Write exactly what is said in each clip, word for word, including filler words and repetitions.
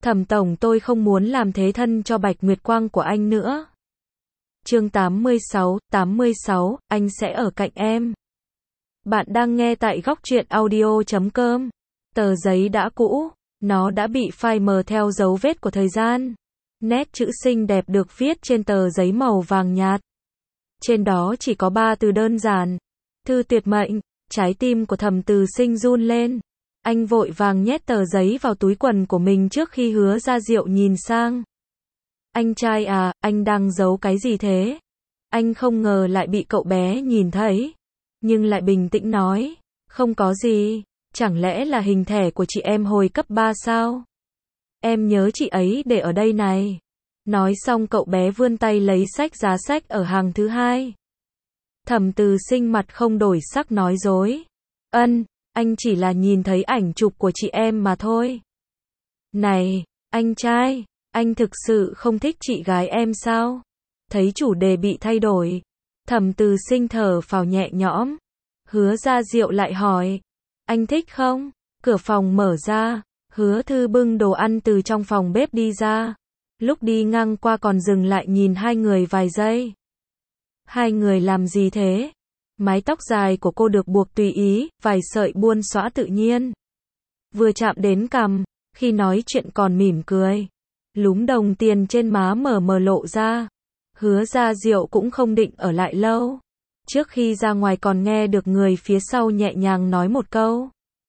Thẩm tổng, tôi không muốn làm thế thân cho Bạch Nguyệt Quang của anh nữa. Chương tám mươi sáu, tám mươi sáu, anh sẽ ở cạnh em. Bạn đang nghe tại góc truyện audio chấm com. Tờ giấy đã cũ, nó đã bị phai mờ theo dấu vết của thời gian. Nét chữ xinh đẹp được viết trên tờ giấy màu vàng nhạt. Trên đó chỉ có ba từ đơn giản. Thư tuyệt mệnh. Trái tim của Thẩm Từ Sinh run lên. Anh vội vàng nhét tờ giấy vào túi quần của mình trước khi Hứa Gia Diệu nhìn sang. Anh trai à, anh đang giấu cái gì thế? Anh không ngờ lại bị cậu bé nhìn thấy. Nhưng lại bình tĩnh nói. Không có gì. Chẳng lẽ là hình thẻ của chị em hồi cấp ba sao? Em nhớ chị ấy để ở đây này. Nói xong cậu bé vươn tay lấy sách giá sách ở hàng thứ hai. Thẩm Từ Sinh mặt không đổi sắc nói dối. Ân, anh chỉ là nhìn thấy ảnh chụp của chị em mà thôi. Này, anh trai, anh thực sự không thích chị gái em sao? Thấy chủ đề bị thay đổi. Thẩm Từ Sinh thở phào nhẹ nhõm. Hứa Gia Diệu lại hỏi. Anh thích không? Cửa phòng mở ra. Hứa Thư bưng đồ ăn từ trong phòng bếp đi ra. Lúc đi ngang qua còn dừng lại nhìn hai người vài giây. Hai người làm gì thế? Mái tóc dài của cô được buộc tùy ý, vài sợi buôn xõa tự nhiên. Vừa chạm đến cằm, khi nói chuyện còn mỉm cười. Lúm đồng tiền trên má mờ mờ lộ ra. Hứa Gia Diệu cũng không định ở lại lâu. Trước khi ra ngoài còn nghe được người phía sau nhẹ nhàng nói một câu.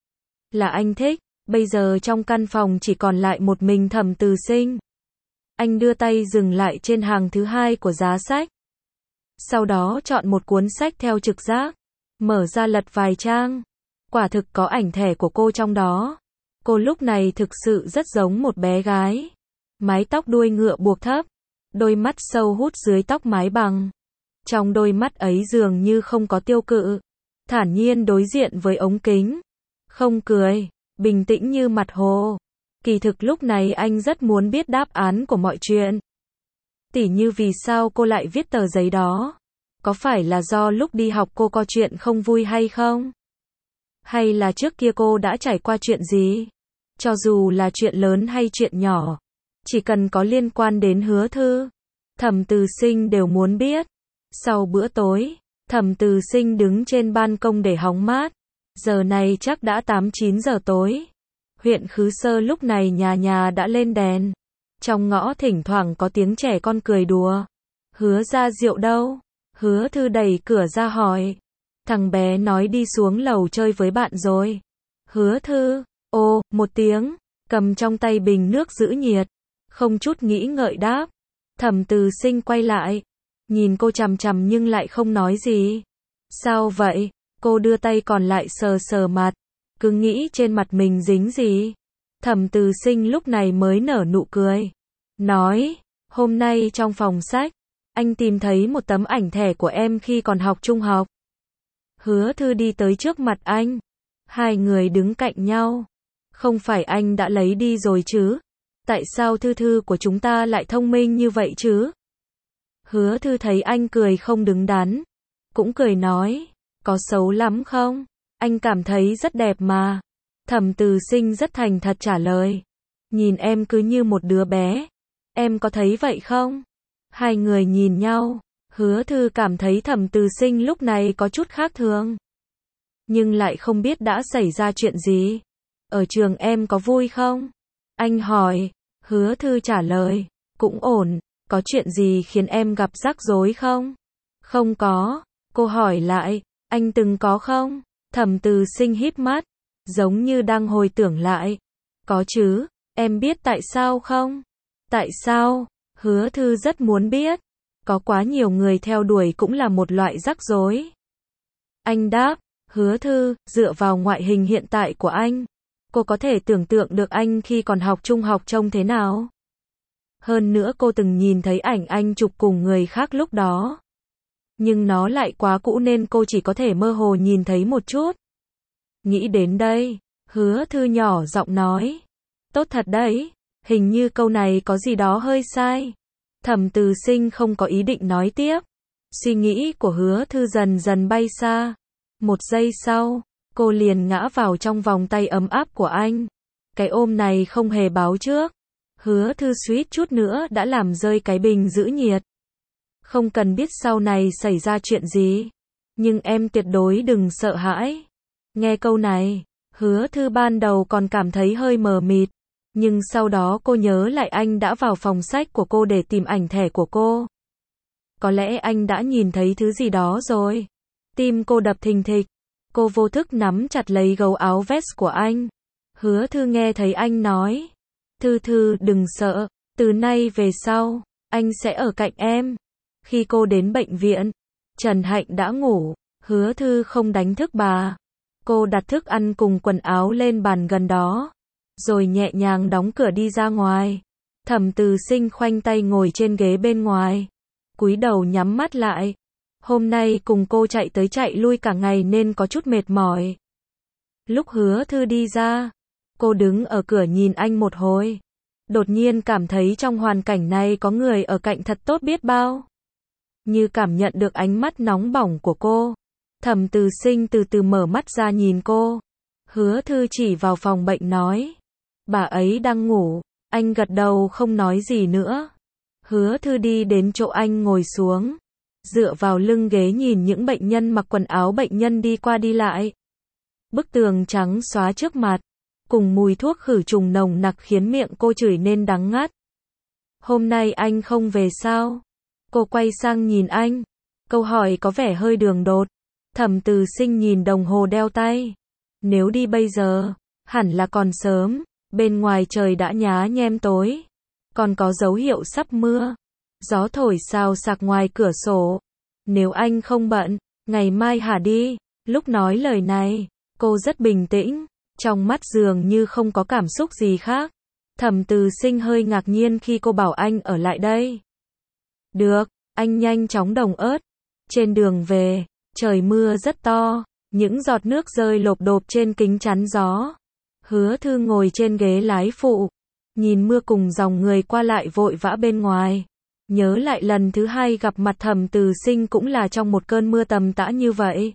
Là anh thích. Bây giờ trong căn phòng chỉ còn lại một mình Thẩm Từ Sinh. Anh đưa tay dừng lại trên hàng thứ hai của giá sách. Sau đó chọn một cuốn sách theo trực giác. Mở ra lật vài trang. Quả thực có ảnh thẻ của cô trong đó. Cô lúc này thực sự rất giống một bé gái. Mái tóc đuôi ngựa buộc thấp. Đôi mắt sâu hút dưới tóc mái bằng. Trong đôi mắt ấy dường như không có tiêu cự. Thản nhiên đối diện với ống kính. Không cười. Bình tĩnh như mặt hồ. Kỳ thực lúc này anh rất muốn biết đáp án của mọi chuyện. Tỉ như vì sao cô lại viết tờ giấy đó? Có phải là do lúc đi học cô có chuyện không vui hay không? Hay là trước kia cô đã trải qua chuyện gì? Cho dù là chuyện lớn hay chuyện nhỏ, chỉ cần có liên quan đến Hứa Thư, Thẩm Từ Sinh đều muốn biết. Sau bữa tối, Thẩm Từ Sinh đứng trên ban công để hóng mát. Giờ này chắc đã tám chín giờ tối. Huyện Khứ Sơ lúc này nhà nhà đã lên đèn. Trong ngõ thỉnh thoảng có tiếng trẻ con cười đùa. Hứa Gia Diệu đâu? Hứa Thư đẩy cửa ra hỏi. Thằng bé nói đi xuống lầu chơi với bạn rồi. Hứa Thư, ô, một tiếng, cầm trong tay bình nước giữ nhiệt. Không chút nghĩ ngợi đáp. Thẩm Từ Sinh quay lại. Nhìn cô chằm chằm nhưng lại không nói gì. Sao vậy? Cô đưa tay còn lại sờ sờ mặt. Cứ nghĩ trên mặt mình dính gì. Thẩm Từ Sinh lúc này mới nở nụ cười. Nói, hôm nay trong phòng sách, anh tìm thấy một tấm ảnh thẻ của em khi còn học trung học. Hứa Thư đi tới trước mặt anh. Hai người đứng cạnh nhau. Không phải anh đã lấy đi rồi chứ? Tại sao Thư Thư của chúng ta lại thông minh như vậy chứ? Hứa Thư thấy anh cười không đứng đắn. Cũng cười nói, có xấu lắm không? Anh cảm thấy rất đẹp mà. Thẩm Từ Sinh rất thành thật trả lời. Nhìn em cứ như một đứa bé. Em có thấy vậy không? Hai người nhìn nhau. Hứa Thư cảm thấy Thẩm Từ Sinh lúc này có chút khác thường. Nhưng lại không biết đã xảy ra chuyện gì. Ở trường em có vui không? Anh hỏi. Hứa Thư trả lời. Cũng ổn. Có chuyện gì khiến em gặp rắc rối không? Không có. Cô hỏi lại. Anh từng có không? Thẩm Từ Sinh híp mắt. Giống như đang hồi tưởng lại. Có chứ. Em biết tại sao không? Tại sao? Hứa Thư rất muốn biết. Có quá nhiều người theo đuổi cũng là một loại rắc rối. Anh đáp. Hứa Thư, dựa vào ngoại hình hiện tại của anh, cô có thể tưởng tượng được anh khi còn học trung học trông thế nào? Hơn nữa cô từng nhìn thấy ảnh anh chụp cùng người khác lúc đó. Nhưng nó lại quá cũ nên cô chỉ có thể mơ hồ nhìn thấy một chút. Nghĩ đến đây, Hứa Thư nhỏ giọng nói. Tốt thật đấy, hình như câu này có gì đó hơi sai. Thẩm Từ Sinh không có ý định nói tiếp. Suy nghĩ của Hứa Thư dần dần bay xa. Một giây sau, cô liền ngã vào trong vòng tay ấm áp của anh. Cái ôm này không hề báo trước. Hứa Thư suýt chút nữa đã làm rơi cái bình giữ nhiệt. Không cần biết sau này xảy ra chuyện gì, nhưng em tuyệt đối đừng sợ hãi. Nghe câu này, Hứa Thư ban đầu còn cảm thấy hơi mờ mịt, nhưng sau đó cô nhớ lại anh đã vào phòng sách của cô để tìm ảnh thẻ của cô. Có lẽ anh đã nhìn thấy thứ gì đó rồi. Tim cô đập thình thịch, cô vô thức nắm chặt lấy gấu áo vest của anh. Hứa Thư nghe thấy anh nói, Thư Thư đừng sợ, từ nay về sau, anh sẽ ở cạnh em. Khi cô đến bệnh viện, Trần Hạnh đã ngủ, Hứa Thư không đánh thức bà. Cô đặt thức ăn cùng quần áo lên bàn gần đó, rồi nhẹ nhàng đóng cửa đi ra ngoài. Thẩm Từ Sinh khoanh tay ngồi trên ghế bên ngoài, cúi đầu nhắm mắt lại. Hôm nay cùng cô chạy tới chạy lui cả ngày nên có chút mệt mỏi. Lúc Hứa Thư đi ra, cô đứng ở cửa nhìn anh một hồi. Đột nhiên cảm thấy trong hoàn cảnh này có người ở cạnh thật tốt biết bao. Như cảm nhận được ánh mắt nóng bỏng của cô, Thẩm Từ Sinh từ từ mở mắt ra nhìn cô. Hứa Thư chỉ vào phòng bệnh nói, bà ấy đang ngủ. Anh gật đầu không nói gì nữa. Hứa Thư đi đến chỗ anh ngồi xuống, dựa vào lưng ghế nhìn những bệnh nhân mặc quần áo bệnh nhân đi qua đi lại. Bức tường trắng xóa trước mặt, cùng mùi thuốc khử trùng nồng nặc khiến miệng cô chửi nên đắng ngắt. Hôm nay anh không về sao? Cô quay sang nhìn anh. Câu hỏi có vẻ hơi đường đột. Thẩm Từ Sinh nhìn đồng hồ đeo tay. Nếu đi bây giờ, hẳn là còn sớm. Bên ngoài trời đã nhá nhem tối, còn có dấu hiệu sắp mưa. Gió thổi xào xạc ngoài cửa sổ. Nếu anh không bận, ngày mai hả đi. Lúc nói lời này, cô rất bình tĩnh, trong mắt dường như không có cảm xúc gì khác. Thẩm Từ Sinh hơi ngạc nhiên khi cô bảo anh ở lại đây. Được, anh nhanh chóng đồng ớt. Trên đường về, trời mưa rất to, những giọt nước rơi lộp độp trên kính chắn gió. Hứa Thư ngồi trên ghế lái phụ, nhìn mưa cùng dòng người qua lại vội vã bên ngoài. Nhớ lại lần thứ hai gặp mặt Thẩm Từ Sinh cũng là trong một cơn mưa tầm tã như vậy.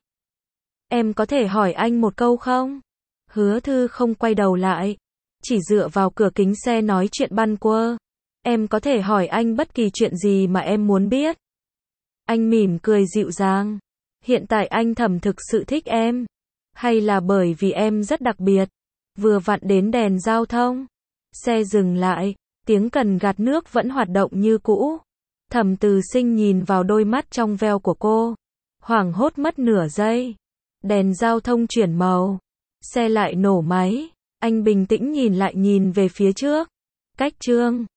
Em có thể hỏi anh một câu không? Hứa Thư không quay đầu lại, chỉ dựa vào cửa kính xe nói chuyện băn quơ. Em có thể hỏi anh bất kỳ chuyện gì mà em muốn biết. Anh mỉm cười dịu dàng. Hiện tại anh Thẩm thực sự thích em, hay là bởi vì em rất đặc biệt? Vừa vặn đến đèn giao thông, xe dừng lại, tiếng cần gạt nước vẫn hoạt động như cũ. Thẩm Từ Sinh nhìn vào đôi mắt trong veo của cô, hoảng hốt mất nửa giây. Đèn giao thông chuyển màu, xe lại nổ máy. Anh bình tĩnh nhìn lại nhìn về phía trước. Cách Trương